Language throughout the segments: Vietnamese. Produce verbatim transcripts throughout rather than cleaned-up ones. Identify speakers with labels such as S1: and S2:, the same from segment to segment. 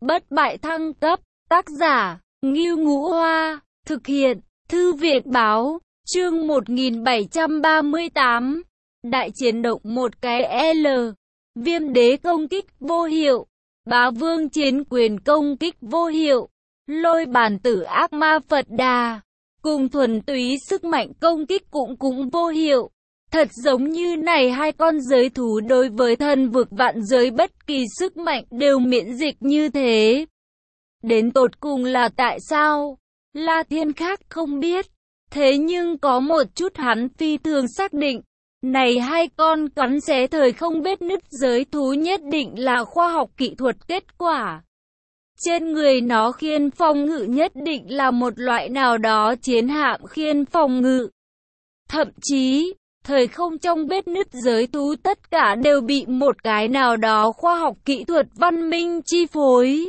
S1: bất bại thăng cấp, tác giả, Ngưu Ngũ Hoa, thực hiện, Thư viện Báo, chương một nghìn bảy trăm ba mươi tám, đại chiến động một cái L, viêm đế công kích vô hiệu, bá vương chiến quyền công kích vô hiệu, lôi bàn tử ác ma Phật Đà, cùng thuần túy sức mạnh công kích cũng cũng vô hiệu. Thật giống như này hai con giới thú đối với thần vực vạn giới bất kỳ sức mạnh đều miễn dịch như thế. Đến tột cùng là tại sao? La Thiên khác không biết. Thế nhưng có một chút hắn phi thường xác định. Này hai con cắn xé thời không vết nứt giới thú nhất định là khoa học kỹ thuật kết quả. Trên người nó khiên phòng ngự nhất định là một loại nào đó chiến hạm khiên phòng ngự. Thậm chí, thời không trong vết nứt giới thú tất cả đều bị một cái nào đó khoa học kỹ thuật văn minh chi phối.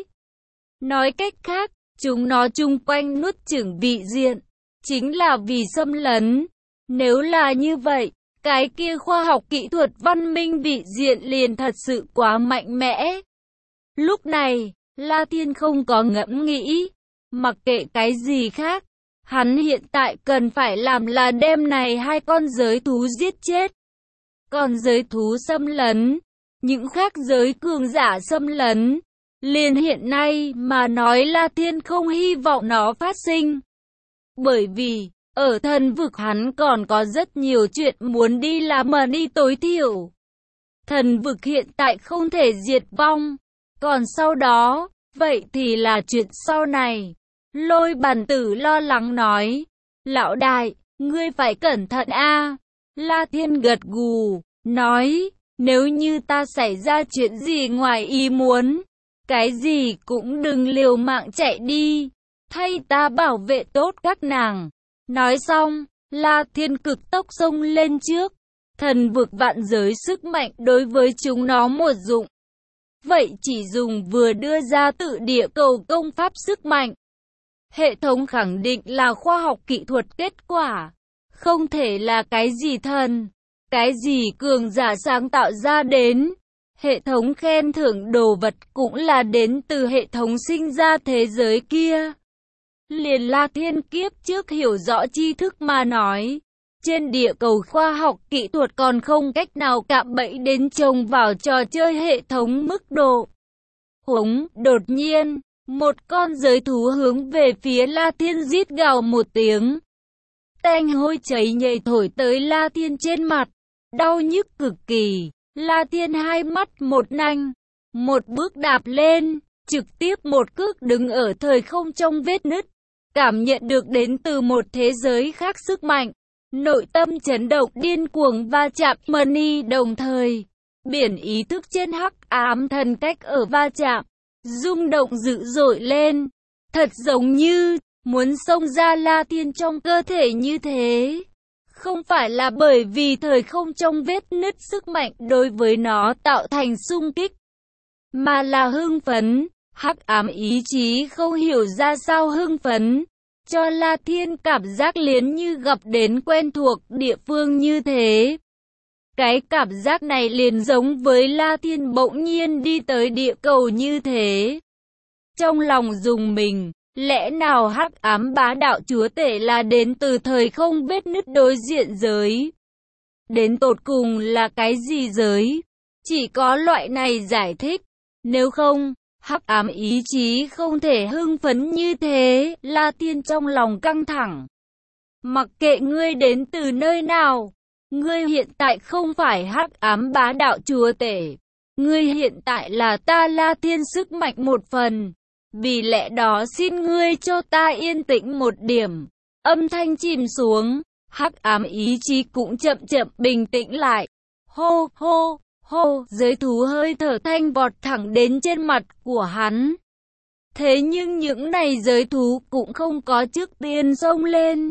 S1: Nói cách khác, chúng nó chung quanh nuốt chửng vị diện, chính là vì xâm lấn. Nếu là như vậy, cái kia khoa học kỹ thuật văn minh vị diện liền thật sự quá mạnh mẽ. Lúc này, La Thiên không có ngẫm nghĩ, mặc kệ cái gì khác. Hắn hiện tại cần phải làm là đem này hai con giới thú giết chết. Còn giới thú xâm lấn, những khác giới cường giả xâm lấn, liền hiện nay mà nói La Thiên không hy vọng nó phát sinh. Bởi vì, ở thần vực hắn còn có rất nhiều chuyện muốn đi làm mà đi tối thiểu. Thần vực hiện tại không thể diệt vong, còn sau đó, vậy thì là chuyện sau này. Lôi bàn tử lo lắng nói, lão đại, ngươi phải cẩn thận a. La Thiên gật gù, nói, nếu như ta xảy ra chuyện gì ngoài ý muốn, cái gì cũng đừng liều mạng chạy đi, thay ta bảo vệ tốt các nàng. Nói xong, La Thiên cực tốc xông lên trước, thần vực vạn giới sức mạnh đối với chúng nó một dụng. Vậy chỉ dùng vừa đưa ra tự địa cầu công pháp sức mạnh. Hệ thống khẳng định là khoa học kỹ thuật kết quả, không thể là cái gì thần, cái gì cường giả sáng tạo ra đến. Hệ thống khen thưởng đồ vật cũng là đến từ hệ thống sinh ra thế giới kia. Liền La Thiên kiếp trước hiểu rõ tri thức mà nói, trên địa cầu khoa học kỹ thuật còn không cách nào cạm bẫy đến trồng vào trò chơi hệ thống mức độ. Hống, đột nhiên, một con giới thú hướng về phía La Thiên rít gào một tiếng. Tanh hôi cháy nhầy thổi tới La Thiên trên mặt, đau nhức cực kỳ. La Thiên hai mắt một nanh, một bước đạp lên, trực tiếp một cước đứng ở thời không trong vết nứt, cảm nhận được đến từ một thế giới khác sức mạnh, nội tâm chấn động điên cuồng va chạm money đồng thời, biển ý thức trên hắc ám thần cách ở va chạm, rung động dữ dội lên, thật giống như muốn xông ra La Thiên trong cơ thể như thế. Không phải là bởi vì thời không trong vết nứt sức mạnh đối với nó tạo thành xung kích, mà là hưng phấn, hắc ám ý chí không hiểu ra sao hưng phấn, cho La Thiên cảm giác liền như gặp đến quen thuộc địa phương như thế. Cái cảm giác này liền giống với La Thiên bỗng nhiên đi tới địa cầu như thế. Trong lòng rùng mình, lẽ nào hắc ám bá đạo chúa tể là đến từ thời không vết nứt đối diện giới? Đến tột cùng là cái gì giới? Chỉ có loại này giải thích. Nếu không, hắc ám ý chí không thể hưng phấn như thế. La Thiên trong lòng căng thẳng. Mặc kệ ngươi đến từ nơi nào, ngươi hiện tại không phải hắc ám bá đạo chúa tể. Ngươi hiện tại là ta La Thiên sức mạnh một phần. Vì lẽ đó xin ngươi cho ta yên tĩnh một điểm. Âm thanh chìm xuống, hắc ám ý chí cũng chậm chậm bình tĩnh lại. Hô hô hô, giới thú hơi thở thanh vọt thẳng đến trên mặt của hắn. Thế nhưng những này giới thú cũng không có trước tiên xông lên.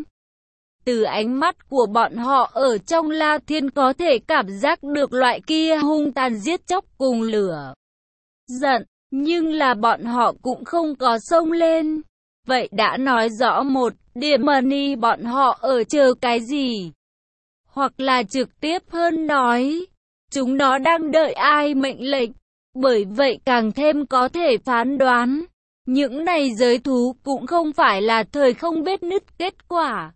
S1: Từ ánh mắt của bọn họ ở trong La Thiên có thể cảm giác được loại kia hung tàn giết chóc cùng lửa giận. Nhưng là bọn họ cũng không có xông lên. Vậy đã nói rõ một điểm money bọn họ ở chờ cái gì? Hoặc là trực tiếp hơn nói, chúng nó đang đợi ai mệnh lệnh? Bởi vậy càng thêm có thể phán đoán, những này giới thú cũng không phải là thời không vết nứt kết quả,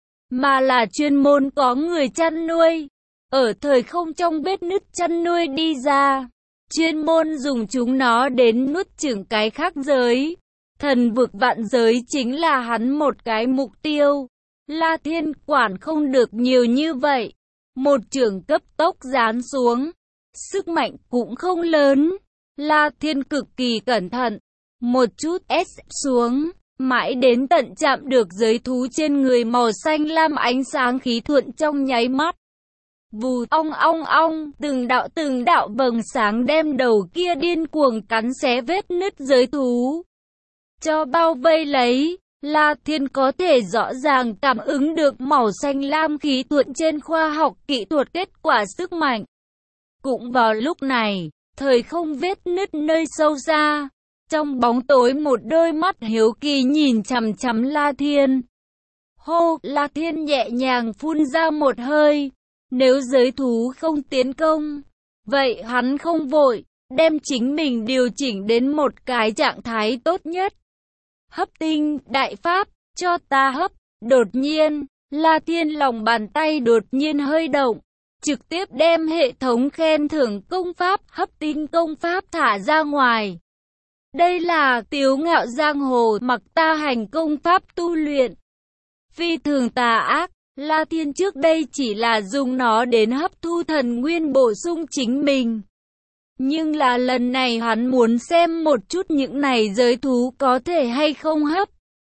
S1: mà là chuyên môn có người chăn nuôi, ở thời không trong vết nứt chăn nuôi đi ra, chuyên môn dùng chúng nó đến nuốt chửng cái khác giới. Thần vực vạn giới chính là hắn một cái mục tiêu. La Thiên quản không được nhiều như vậy. Một chưởng cấp tốc giáng xuống. Sức mạnh cũng không lớn. La Thiên cực kỳ cẩn thận. Một chút ép xuống. Mãi đến tận chạm được giới thú trên người màu xanh lam ánh sáng khí thuận trong nháy mắt. Vù ong ong ong, từng đạo từng đạo vầng sáng đem đầu kia điên cuồng cắn xé vết nứt giới thú cho bao vây lấy. La Thiên có thể rõ ràng cảm ứng được màu xanh lam khí thuận trên khoa học kỹ thuật kết quả sức mạnh. Cũng vào lúc này, thời không vết nứt nơi sâu xa, trong bóng tối một đôi mắt hiếu kỳ nhìn chằm chằm La Thiên. Hô, La Thiên nhẹ nhàng phun ra một hơi. Nếu giới thú không tiến công, vậy hắn không vội, đem chính mình điều chỉnh đến một cái trạng thái tốt nhất. Hấp tinh, đại pháp, cho ta hấp. Đột nhiên, La Thiên lòng bàn tay đột nhiên hơi động, trực tiếp đem hệ thống khen thưởng công pháp hấp tinh công pháp thả ra ngoài. Đây là Tiếu Ngạo Giang Hồ mặc ta hành công pháp tu luyện. Phi thường tà ác, La Thiên trước đây chỉ là dùng nó đến hấp thu thần nguyên bổ sung chính mình. Nhưng là lần này hắn muốn xem một chút những này giới thú có thể hay không hấp.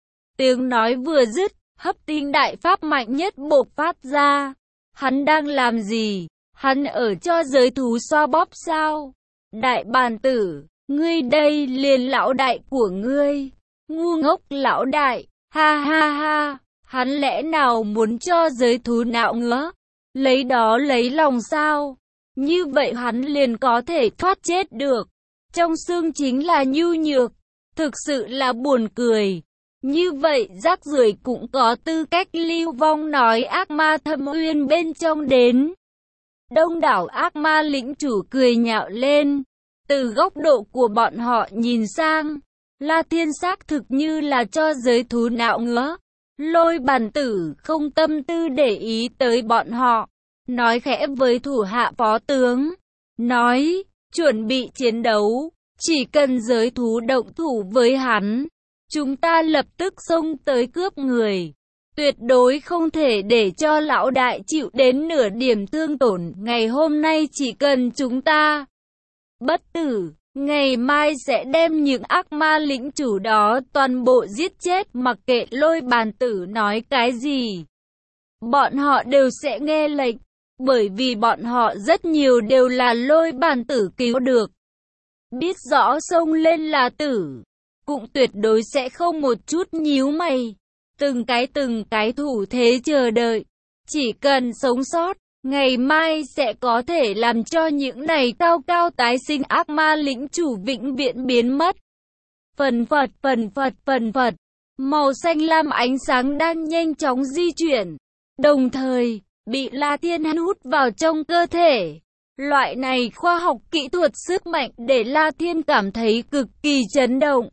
S1: Tiếng nói vừa dứt, hấp tinh đại pháp mạnh nhất bộc phát ra. Hắn đang làm gì? Hắn ở cho giới thú xoa bóp sao? Đại bàn tử, ngươi đây liền lão đại của ngươi. Ngu ngốc lão đại, ha ha ha. Hắn lẽ nào muốn cho giới thú nạo ngứa? Lấy đó lấy lòng sao? Như vậy hắn liền có thể thoát chết được. Trong xương chính là nhu nhược. Thực sự là buồn cười. Như vậy rác rưởi cũng có tư cách lưu vong nói ác ma thâm uyên bên trong đến. Đông đảo ác ma lĩnh chủ cười nhạo lên. Từ góc độ của bọn họ nhìn sang, La Thiên xác thực như là cho giới thú nạo ngứa. Lôi bàn tử không tâm tư để ý tới bọn họ. Nói khẽ với thủ hạ phó tướng. Nói, chuẩn bị chiến đấu. Chỉ cần giới thú động thủ với hắn, chúng ta lập tức xông tới cướp người. Tuyệt đối không thể để cho lão đại chịu đến nửa điểm thương tổn. Ngày hôm nay chỉ cần chúng ta bất tử, ngày mai sẽ đem những ác ma lĩnh chủ đó toàn bộ giết chết, mặc kệ lôi bàn tử nói cái gì. Bọn họ đều sẽ nghe lệnh, bởi vì bọn họ rất nhiều đều là lôi bàn tử cứu được. Biết rõ xông lên là tử, cũng tuyệt đối sẽ không một chút nhíu mày. Từng cái từng cái thủ thế chờ đợi, chỉ cần sống sót, ngày mai sẽ có thể làm cho những này cao cao tái sinh ác ma lĩnh chủ vĩnh viễn biến mất. Phần phật phần phật phần phật, màu xanh lam ánh sáng đang nhanh chóng di chuyển, đồng thời bị La Thiên hút vào trong cơ thể. Loại này khoa học kỹ thuật sức mạnh để La Thiên cảm thấy cực kỳ chấn động.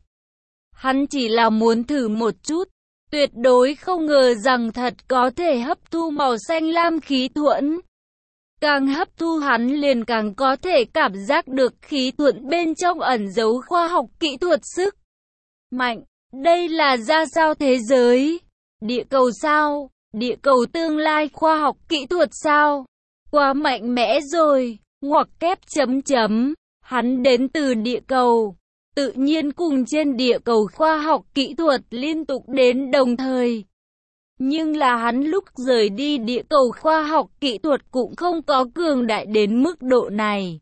S1: Hắn chỉ là muốn thử một chút, tuyệt đối không ngờ rằng thật có thể hấp thu màu xanh lam khí thuẫn. Càng hấp thu hắn liền càng có thể cảm giác được khí thuẫn bên trong ẩn giấu khoa học kỹ thuật sức mạnh. Đây là ra sao thế giới? Địa cầu sao? Địa cầu tương lai khoa học kỹ thuật sao? Quá mạnh mẽ rồi, ngoặc kép chấm chấm. Hắn đến từ địa cầu, tự nhiên cùng trên địa cầu khoa học kỹ thuật liên tục đến đồng thời. Nhưng là hắn lúc rời đi địa cầu khoa học kỹ thuật cũng không có cường đại đến mức độ này.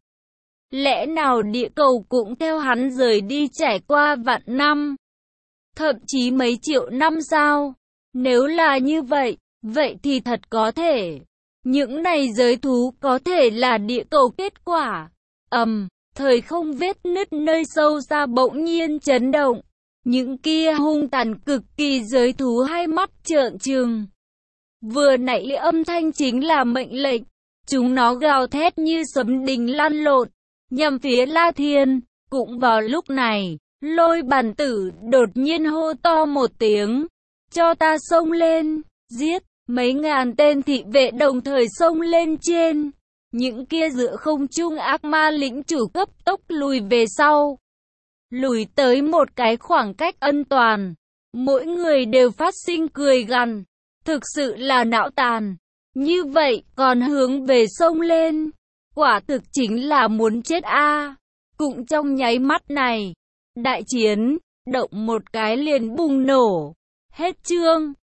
S1: Lẽ nào địa cầu cũng theo hắn rời đi trải qua vạn năm, thậm chí mấy triệu năm sao? Nếu là như vậy, vậy thì thật có thể. Những này giới thú có thể là địa cầu kết quả. Ầm, um, thời không vết nứt nơi sâu xa bỗng nhiên chấn động. Những kia hung tàn cực kỳ giới thú hai mắt trợn trừng. Vừa nãy âm thanh chính là mệnh lệnh. Chúng nó gào thét như sấm đình lăn lộn. nhằm phía La Thiên. Cũng vào lúc này, Lôi Bàn Tử đột nhiên hô to một tiếng, cho ta xông lên, giết. Mấy ngàn tên thị vệ đồng thời xông lên trên. Những kia giữa không trung ác ma lĩnh chủ cấp tốc lùi về sau. Lùi tới một cái khoảng cách an toàn. Mỗi người đều phát sinh cười gằn. Thực sự là não tàn. Như vậy còn hướng về sông lên. Quả thực chính là muốn chết a. Cũng trong nháy mắt này, đại chiến, động một cái liền bùng nổ. Hết chương.